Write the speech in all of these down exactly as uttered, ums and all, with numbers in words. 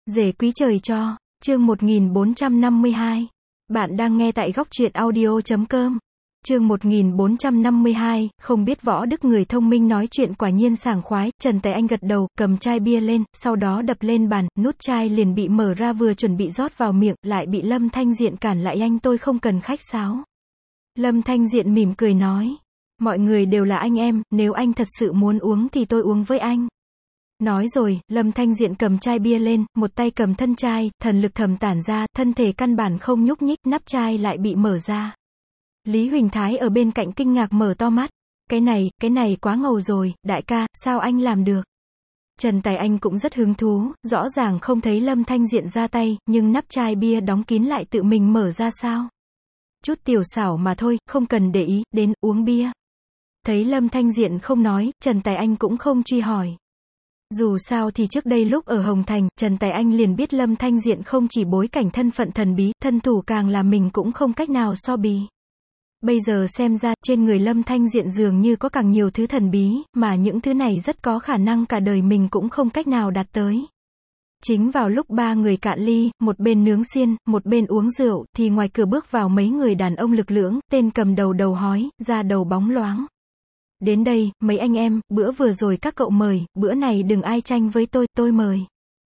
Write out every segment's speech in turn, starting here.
Rể quý trời cho, chương một nghìn bốn trăm năm mươi hai. Bạn đang nghe tại góc truyện audio chấm com. Chương một nghìn bốn trăm năm mươi hai, không biết võ đức người thông minh nói chuyện quả nhiên sảng khoái, Trần Tài Anh gật đầu, cầm chai bia lên, sau đó đập lên bàn, nút chai liền bị mở ra vừa chuẩn bị rót vào miệng, lại bị Lâm Thanh Diện cản lại anh tôi không cần khách sáo. Lâm Thanh Diện mỉm cười nói, mọi người đều là anh em, nếu anh thật sự muốn uống thì tôi uống với anh. Nói rồi, Lâm Thanh Diện cầm chai bia lên, một tay cầm thân chai, thần lực thầm tản ra, thân thể căn bản không nhúc nhích, nắp chai lại bị mở ra. Lý Huỳnh Thái ở bên cạnh kinh ngạc mở to mắt. Cái này, cái này quá ngầu rồi, đại ca, sao anh làm được? Trần Tài Anh cũng rất hứng thú, rõ ràng không thấy Lâm Thanh Diện ra tay, nhưng nắp chai bia đóng kín lại tự mình mở ra sao? Chút tiểu xảo mà thôi, không cần để ý, đến, uống bia. Thấy Lâm Thanh Diện không nói, Trần Tài Anh cũng không truy hỏi. Dù sao thì trước đây lúc ở Hồng Thành, Trần Tài Anh liền biết Lâm Thanh Diện không chỉ bối cảnh thân phận thần bí, thân thủ càng là mình cũng không cách nào so bì. Bây giờ xem ra, trên người Lâm Thanh Diện dường như có càng nhiều thứ thần bí, mà những thứ này rất có khả năng cả đời mình cũng không cách nào đạt tới. Chính vào lúc ba người cạn ly, một bên nướng xiên, một bên uống rượu, thì ngoài cửa bước vào mấy người đàn ông lực lưỡng, tên cầm đầu đầu hói, da đầu bóng loáng. Đến đây, mấy anh em, bữa vừa rồi các cậu mời, bữa này đừng ai tranh với tôi, tôi mời.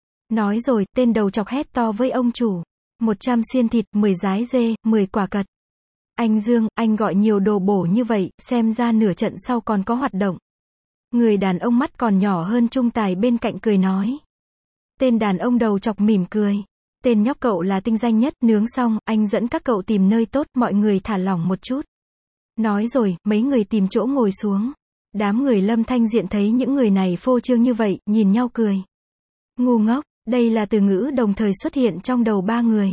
Nói rồi, tên đầu chọc hét to với ông chủ. một trăm xiên thịt, mười dái dê, mười quả cật. Anh Dương, anh gọi nhiều đồ bổ như vậy, xem ra nửa trận sau còn có hoạt động. Người đàn ông mắt còn nhỏ hơn trung tài bên cạnh cười nói. Tên đàn ông đầu chọc mỉm cười. Tên nhóc cậu là tinh danh nhất, nướng xong, anh dẫn các cậu tìm nơi tốt, mọi người thả lỏng một chút. Nói rồi, mấy người tìm chỗ ngồi xuống. Đám người Lâm Thanh Diện thấy những người này phô trương như vậy, nhìn nhau cười. Ngu ngốc, đây là từ ngữ đồng thời xuất hiện trong đầu ba người.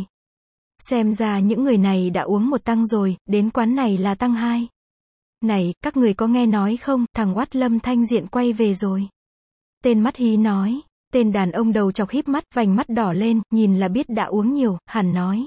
Xem ra những người này đã uống một tăng rồi, đến quán này là tăng hai. Này, các người có nghe nói không, thằng oát Lâm Thanh Diện quay về rồi. Tên mắt hí nói. Tên đàn ông đầu chọc híp mắt, vành mắt đỏ lên, nhìn là biết đã uống nhiều, hẳn nói.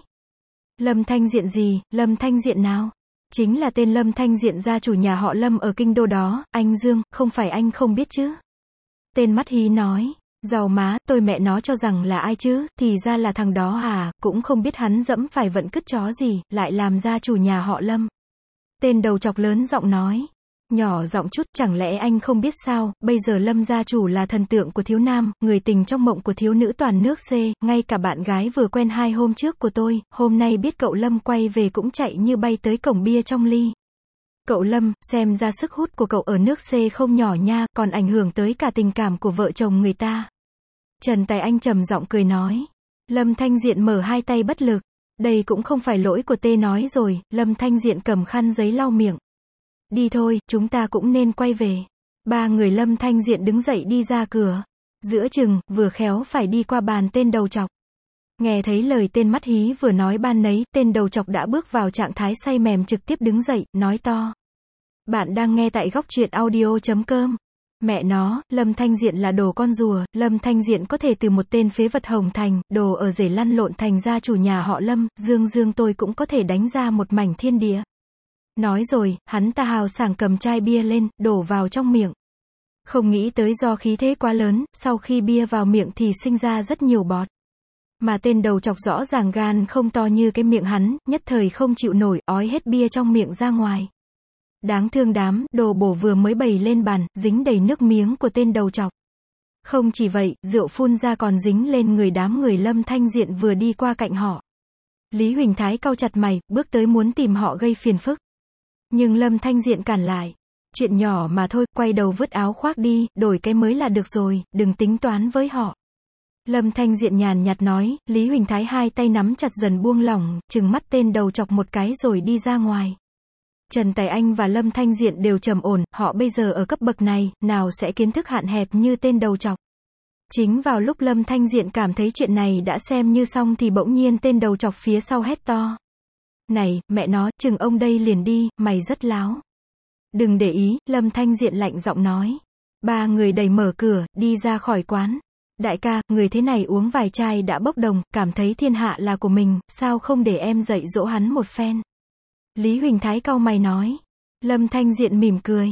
Lâm Thanh Diện gì, Lâm Thanh Diện nào? Chính là tên Lâm Thanh Diện gia chủ nhà họ Lâm ở kinh đô đó, anh Dương, không phải anh không biết chứ? Tên mắt hí nói, giàu má, tôi mẹ nó cho rằng là ai chứ, thì ra là thằng đó à, cũng không biết hắn dẫm phải vận cứt chó gì, lại làm gia chủ nhà họ Lâm. Tên đầu chọc lớn giọng nói, nhỏ giọng chút, chẳng lẽ anh không biết sao, bây giờ Lâm gia chủ là thần tượng của thiếu nam, người tình trong mộng của thiếu nữ toàn nước C, ngay cả bạn gái vừa quen hai hôm trước của tôi, hôm nay biết cậu Lâm quay về cũng chạy như bay tới cổng bia trong ly. Cậu Lâm, xem ra sức hút của cậu ở nước C không nhỏ nha, còn ảnh hưởng tới cả tình cảm của vợ chồng người ta. Trần Tài Anh trầm giọng cười nói. Lâm Thanh Diện mở hai tay bất lực. Đây cũng không phải lỗi của tê nói rồi, Lâm Thanh Diện cầm khăn giấy lau miệng. Đi thôi, chúng ta cũng nên quay về. Ba người Lâm Thanh Diện đứng dậy đi ra cửa. Giữa chừng, vừa khéo phải đi qua bàn tên đầu chọc. Nghe thấy lời tên mắt hí vừa nói ban nấy, tên đầu chọc đã bước vào trạng thái say mềm trực tiếp đứng dậy, nói to. Bạn đang nghe tại góc truyện audio chấm com. Mẹ nó, Lâm Thanh Diện là đồ con rùa, Lâm Thanh Diện có thể từ một tên phế vật Hồng Thành, đồ ở rể lăn lộn thành gia chủ nhà họ Lâm, Dương Dương tôi cũng có thể đánh ra một mảnh thiên địa. Nói rồi, hắn ta hào sảng cầm chai bia lên, đổ vào trong miệng. Không nghĩ tới do khí thế quá lớn, sau khi bia vào miệng thì sinh ra rất nhiều bọt. Mà tên đầu chọc rõ ràng gan không to như cái miệng hắn, nhất thời không chịu nổi, ói hết bia trong miệng ra ngoài. Đáng thương đám, đồ bổ vừa mới bày lên bàn, dính đầy nước miếng của tên đầu chọc. Không chỉ vậy, rượu phun ra còn dính lên người đám người Lâm Thanh Diện vừa đi qua cạnh họ. Lý Huỳnh Thái cau chặt mày, bước tới muốn tìm họ gây phiền phức. Nhưng Lâm Thanh Diện cản lại. Chuyện nhỏ mà thôi, quay đầu vứt áo khoác đi, đổi cái mới là được rồi, đừng tính toán với họ. Lâm Thanh Diện nhàn nhạt nói, Lý Huỳnh Thái hai tay nắm chặt dần buông lỏng, trừng mắt tên đầu chọc một cái rồi đi ra ngoài. Trần Tài Anh và Lâm Thanh Diện đều trầm ổn, họ bây giờ ở cấp bậc này, nào sẽ kiến thức hạn hẹp như tên đầu chọc. Chính vào lúc Lâm Thanh Diện cảm thấy chuyện này đã xem như xong thì bỗng nhiên tên đầu chọc phía sau hét to. Này, mẹ nó, chừng ông đây liền đi, mày rất láo. Đừng để ý, Lâm Thanh Diện lạnh giọng nói. Ba người đẩy mở cửa, đi ra khỏi quán. Đại ca, người thế này uống vài chai đã bốc đồng, cảm thấy thiên hạ là của mình, sao không để em dạy dỗ hắn một phen. Lý Huỳnh Thái cau mày nói. Lâm Thanh Diện mỉm cười.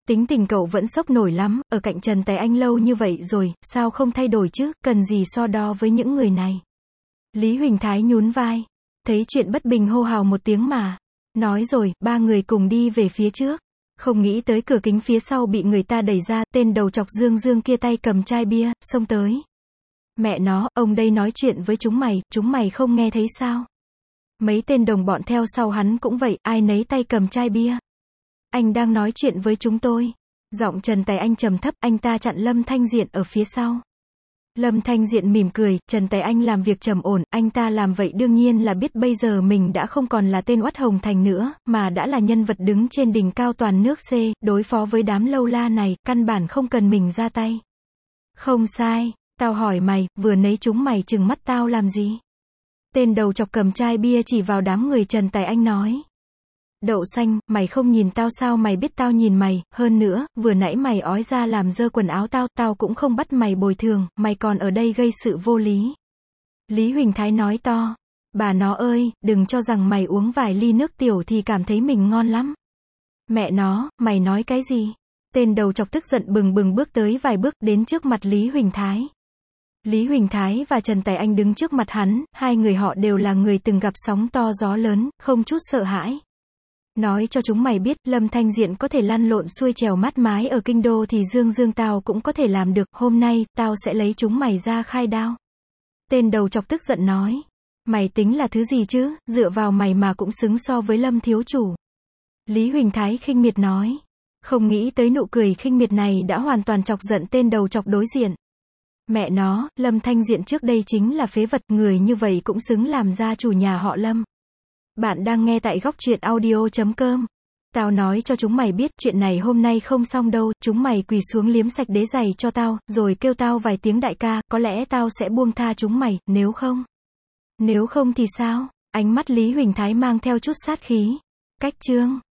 Tính tình cậu vẫn sốc nổi lắm, ở cạnh Trần Tài Anh lâu như vậy rồi, sao không thay đổi chứ, cần gì so đo với những người này. Lý Huỳnh Thái nhún vai. Thấy chuyện bất bình hô hào một tiếng mà. Nói rồi, ba người cùng đi về phía trước. Không nghĩ tới cửa kính phía sau bị người ta đẩy ra, tên đầu chọc Dương Dương kia tay cầm chai bia, xông tới. Mẹ nó, ông đây nói chuyện với chúng mày, chúng mày không nghe thấy sao? Mấy tên đồng bọn theo sau hắn cũng vậy, ai nấy tay cầm chai bia. Anh đang nói chuyện với chúng tôi. Giọng Trần Tài Anh trầm thấp, anh ta chặn Lâm Thanh Diện ở phía sau. Lâm Thanh Diện mỉm cười, Trần Tài Anh làm việc trầm ổn, anh ta làm vậy đương nhiên là biết bây giờ mình đã không còn là tên oắt hồng thành nữa, mà đã là nhân vật đứng trên đỉnh cao toàn nước C, đối phó với đám lâu la này, căn bản không cần mình ra tay. Không sai, tao hỏi mày, vừa nấy chúng mày trừng mắt tao làm gì? Tên đầu chọc cầm chai bia chỉ vào đám người Trần Tài Anh nói. Đậu xanh, mày không nhìn tao sao mày biết tao nhìn mày, hơn nữa, vừa nãy mày ói ra làm dơ quần áo tao, tao cũng không bắt mày bồi thường, mày còn ở đây gây sự vô lý. Lý Huỳnh Thái nói to, bà nó ơi, đừng cho rằng mày uống vài ly nước tiểu thì cảm thấy mình ngon lắm. Mẹ nó, mày nói cái gì? Tên đầu chọc tức giận bừng bừng bước tới vài bước đến trước mặt Lý Huỳnh Thái. Lý Huỳnh Thái và Trần Tài Anh đứng trước mặt hắn, hai người họ đều là người từng gặp sóng to gió lớn, không chút sợ hãi. Nói cho chúng mày biết, Lâm Thanh Diện có thể lăn lộn xuôi trèo mát mái ở kinh đô thì Dương Dương tao cũng có thể làm được, hôm nay, tao sẽ lấy chúng mày ra khai đao. Tên đầu chọc tức giận nói, mày tính là thứ gì chứ, dựa vào mày mà cũng xứng so với Lâm thiếu chủ. Lý Huỳnh Thái khinh miệt nói, không nghĩ tới nụ cười khinh miệt này đã hoàn toàn chọc giận tên đầu chọc đối diện. Mẹ nó, Lâm Thanh Diện trước đây chính là phế vật, người như vậy cũng xứng làm gia chủ nhà họ Lâm. Bạn đang nghe tại góc truyện audio chấm com. Tao nói cho chúng mày biết, chuyện này hôm nay không xong đâu, chúng mày quỳ xuống liếm sạch đế giày cho tao, rồi kêu tao vài tiếng đại ca, có lẽ tao sẽ buông tha chúng mày, nếu không. Nếu không thì sao? Ánh mắt Lý Huỳnh Thái mang theo chút sát khí. Cách chương.